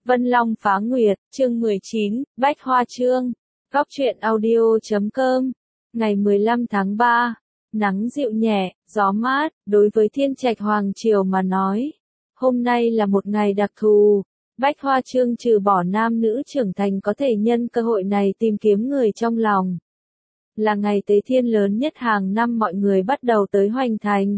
Vân Long Phá Nguyệt, chương 19, Bách Hoa Chương. Góc truyện audio.com. Ngày 15 tháng 3, nắng dịu nhẹ, gió mát, đối với Thiên Trạch Hoàng Triều mà nói. Hôm nay là một ngày đặc thù. Bách Hoa Chương trừ bỏ nam nữ trưởng thành có thể nhân cơ hội này tìm kiếm người trong lòng. Là ngày tế thiên lớn nhất hàng năm, mọi người bắt đầu tới Hoành Thành.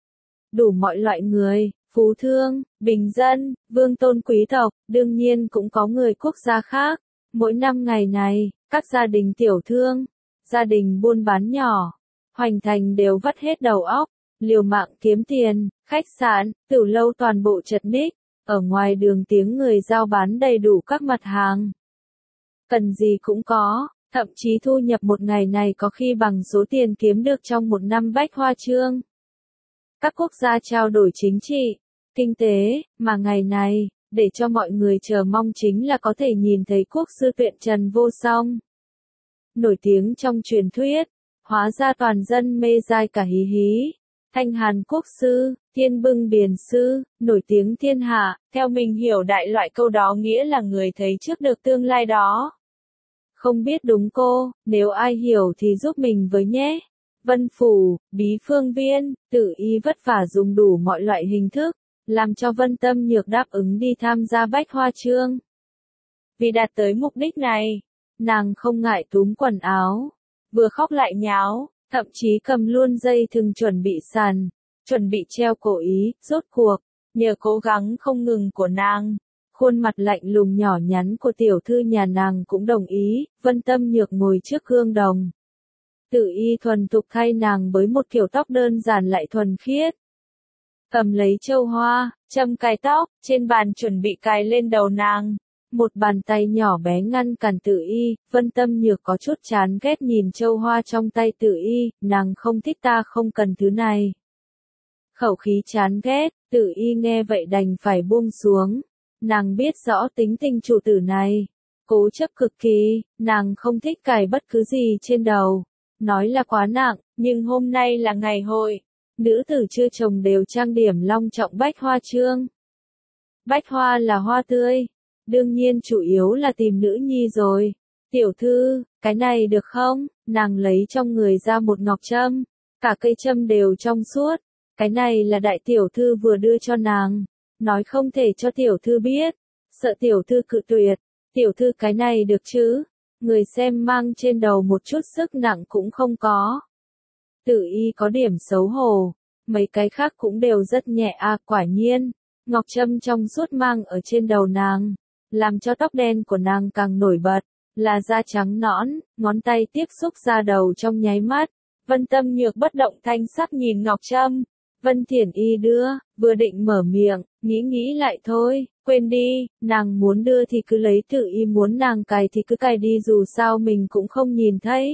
Đủ mọi loại người, phú thương, bình dân, vương tôn quý tộc, đương nhiên cũng có người quốc gia khác. Mỗi năm ngày này, các gia đình tiểu thương, gia đình buôn bán nhỏ, Hoành Thành đều vắt hết đầu óc, liều mạng kiếm tiền, khách sạn, tiểu lâu toàn bộ chật ních, ở ngoài đường tiếng người giao bán đầy đủ các mặt hàng. Cần gì cũng có, thậm chí thu nhập một ngày này có khi bằng số tiền kiếm được trong một năm Bách Hoa Chương. Các quốc gia trao đổi chính trị, kinh tế, mà ngày này, để cho mọi người chờ mong chính là có thể nhìn thấy quốc sư Tuyện Trần Vô Song. Nổi tiếng trong truyền thuyết, hóa ra toàn dân mê dai cả hí hí. Thanh Hàn quốc sư, Thiên Bưng Biền sư, nổi tiếng thiên hạ, theo mình hiểu đại loại câu đó nghĩa là người thấy trước được tương lai đó. Không biết đúng cô, nếu ai hiểu thì giúp mình với nhé. Vân Phủ, Bí Phương Viên, Tử Y vất vả dùng đủ mọi loại hình thức, làm cho Vân Tâm Nhược đáp ứng đi tham gia Bách Hoa Chương. Vì đạt tới mục đích này, nàng không ngại túm quần áo, vừa khóc lại nháo, thậm chí cầm luôn dây thừng chuẩn bị sàn, chuẩn bị treo cổ ý. Rốt cuộc, nhờ cố gắng không ngừng của nàng, khuôn mặt lạnh lùng nhỏ nhắn của tiểu thư nhà nàng cũng đồng ý. Vân Tâm Nhược ngồi trước gương đồng, Tử Y thuần thục thay nàng với một kiểu tóc đơn giản lại thuần khiết. Cầm lấy châu hoa, châm cài tóc, trên bàn chuẩn bị cài lên đầu nàng. Một bàn tay nhỏ bé ngăn cản Tử Y. Vân Tâm Nhược có chút chán ghét nhìn châu hoa trong tay Tử Y, nàng không thích, ta không cần thứ này. Khẩu khí chán ghét, Tử Y nghe vậy đành phải buông xuống. Nàng biết rõ tính tình chủ tử này, cố chấp cực kỳ, nàng không thích cài bất cứ gì trên đầu. Nói là quá nặng, nhưng hôm nay là ngày hội. Nữ tử chưa chồng đều trang điểm long trọng Bách Hoa Chương. Bách hoa là hoa tươi, đương nhiên chủ yếu là tìm nữ nhi rồi. Tiểu thư, cái này được không? Nàng lấy trong người ra một ngọc trâm, cả cây trâm đều trong suốt. Cái này là đại tiểu thư vừa đưa cho nàng, nói không thể cho tiểu thư biết, sợ tiểu thư cự tuyệt. Tiểu thư cái này được chứ? Người xem mang trên đầu một chút sức nặng cũng không có. Tử Y có điểm xấu hổ, mấy cái khác cũng đều rất nhẹ à. Quả nhiên, ngọc trâm trong suốt mang ở trên đầu nàng, làm cho tóc đen của nàng càng nổi bật, là da trắng nõn, ngón tay tiếp xúc da đầu trong nháy mắt. Vân Tâm Nhược bất động thanh sắc nhìn ngọc trâm. Vân Thiển Y đưa, vừa định mở miệng, nghĩ lại thôi, quên đi, nàng muốn đưa thì cứ lấy, Tử Y muốn nàng cài thì cứ cài đi, dù sao mình cũng không nhìn thấy.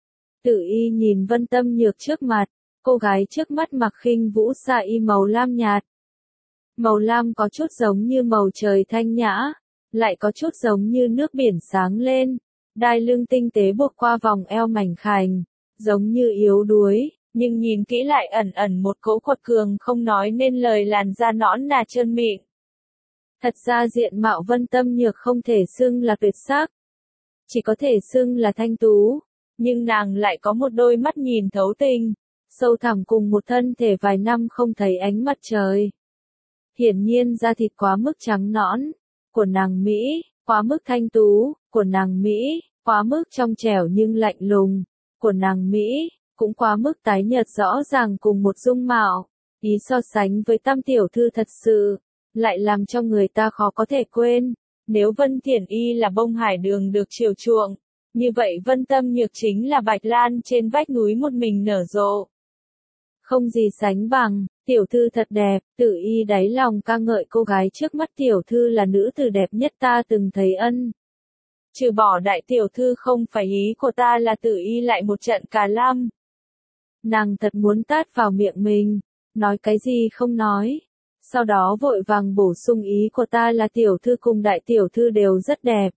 Tử Y nhìn Vân Tâm Nhược trước mặt, cô gái trước mắt mặc khinh vũ sa y màu lam nhạt. Màu lam có chút giống như màu trời thanh nhã, lại có chút giống như nước biển sáng lên. Đai lưng tinh tế buộc qua vòng eo mảnh khảnh, giống như yếu đuối, nhưng nhìn kỹ lại ẩn ẩn một cỗ quật cường không nói nên lời, làn da nõn nà trơn mịn. Thật ra diện mạo Vân Tâm Nhược không thể xưng là tuyệt sắc, chỉ có thể xưng là thanh tú, nhưng nàng lại có một đôi mắt nhìn thấu tình, sâu thẳm, cùng một thân thể vài năm không thấy ánh mặt trời. Hiển nhiên da thịt quá mức trắng nõn của nàng Mỹ, quá mức thanh tú của nàng Mỹ, quá mức trong trẻo nhưng lạnh lùng của nàng Mỹ, cũng quá mức tái nhợt rõ ràng cùng một dung mạo. Ý so sánh với Tam tiểu thư thật sự lại làm cho người ta khó có thể quên. Nếu Vân Thiển Y là bông hải đường được chiều chuộng, như vậy Vân Tâm Nhược chính là bạch lan trên vách núi một mình nở rộ. Không gì sánh bằng, tiểu thư thật đẹp. Tử Y đáy lòng ca ngợi cô gái trước mắt, tiểu thư là nữ tử đẹp nhất ta từng thấy ân. Trừ bỏ đại tiểu thư không phải ý của ta là Tử Y lại một trận cà lăm. Nàng thật muốn tát vào miệng mình, nói cái gì không nói. Sau đó vội vàng bổ sung, ý của ta là tiểu thư cùng đại tiểu thư đều rất đẹp.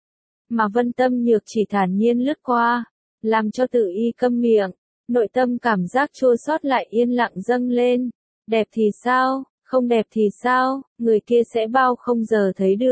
Mà Vân Tâm Nhược chỉ thản nhiên lướt qua, làm cho Tử Y câm miệng, nội tâm cảm giác chua xót lại yên lặng dâng lên. Đẹp thì sao, không đẹp thì sao, người kia sẽ bao không giờ thấy được.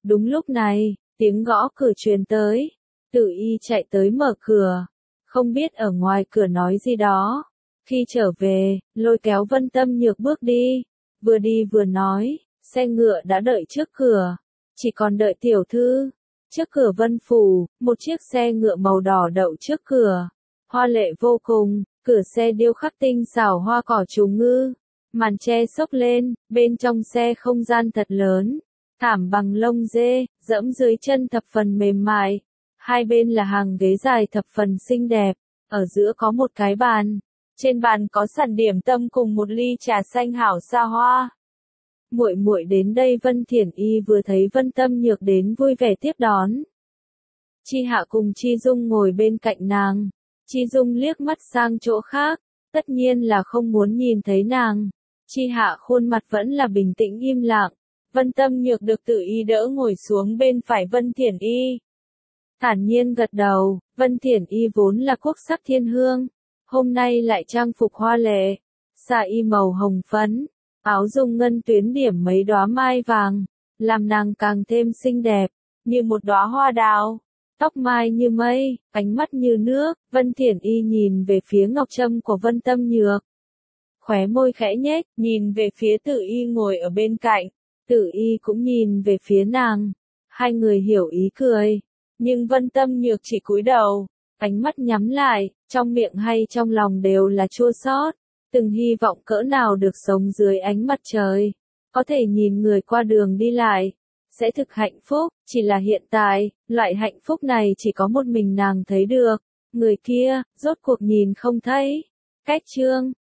Đúng lúc này, tiếng gõ cửa truyền tới. Tử Y chạy tới mở cửa. Không biết ở ngoài cửa nói gì đó. Khi trở về, lôi kéo Vân Tâm Nhược bước đi. Vừa đi vừa nói, xe ngựa đã đợi trước cửa. Chỉ còn đợi tiểu thư. Trước cửa Vân Phủ, một chiếc xe ngựa màu đỏ đậu trước cửa. Hoa lệ vô cùng, cửa xe điêu khắc tinh xảo hoa cỏ trù ngư. Màn che xốc lên, bên trong xe không gian thật lớn. Thảm bằng lông dê, dẫm dưới chân thập phần mềm mại. Hai bên là hàng ghế dài thập phần xinh đẹp. Ở giữa có một cái bàn. Trên bàn có sẵn điểm tâm cùng một ly trà xanh hảo xa hoa. Muội muội đến đây. Vân Thiển Y vừa thấy Vân Tâm Nhược đến vui vẻ tiếp đón. Chi Hạ cùng Chi Dung ngồi bên cạnh nàng. Chi Dung liếc mắt sang chỗ khác, tất nhiên là không muốn nhìn thấy nàng. Chi Hạ khuôn mặt vẫn là bình tĩnh im lặng. Vân Tâm Nhược được Tử Y đỡ ngồi xuống bên phải Vân Thiển Y. Thản nhiên gật đầu, Vân Thiển Y vốn là quốc sắc thiên hương, hôm nay lại trang phục hoa lệ, sa y màu hồng phấn, áo dùng ngân tuyến điểm mấy đóa mai vàng, làm nàng càng thêm xinh đẹp, như một đóa hoa đào. Tóc mai như mây, ánh mắt như nước, Vân Thiển Y nhìn về phía ngọc trâm của Vân Tâm Nhược. Khóe môi khẽ nhếch, nhìn về phía Tử Y ngồi ở bên cạnh. Tử Y cũng nhìn về phía nàng. Hai người hiểu ý cười. Nhưng Vân Tâm Nhược chỉ cúi đầu, ánh mắt nhắm lại, trong miệng hay trong lòng đều là chua xót. Từng hy vọng cỡ nào được sống dưới ánh mặt trời. Có thể nhìn người qua đường đi lại. Sẽ thực hạnh phúc, chỉ là hiện tại, loại hạnh phúc này chỉ có một mình nàng thấy được. Người kia, rốt cuộc nhìn không thấy. Cách chương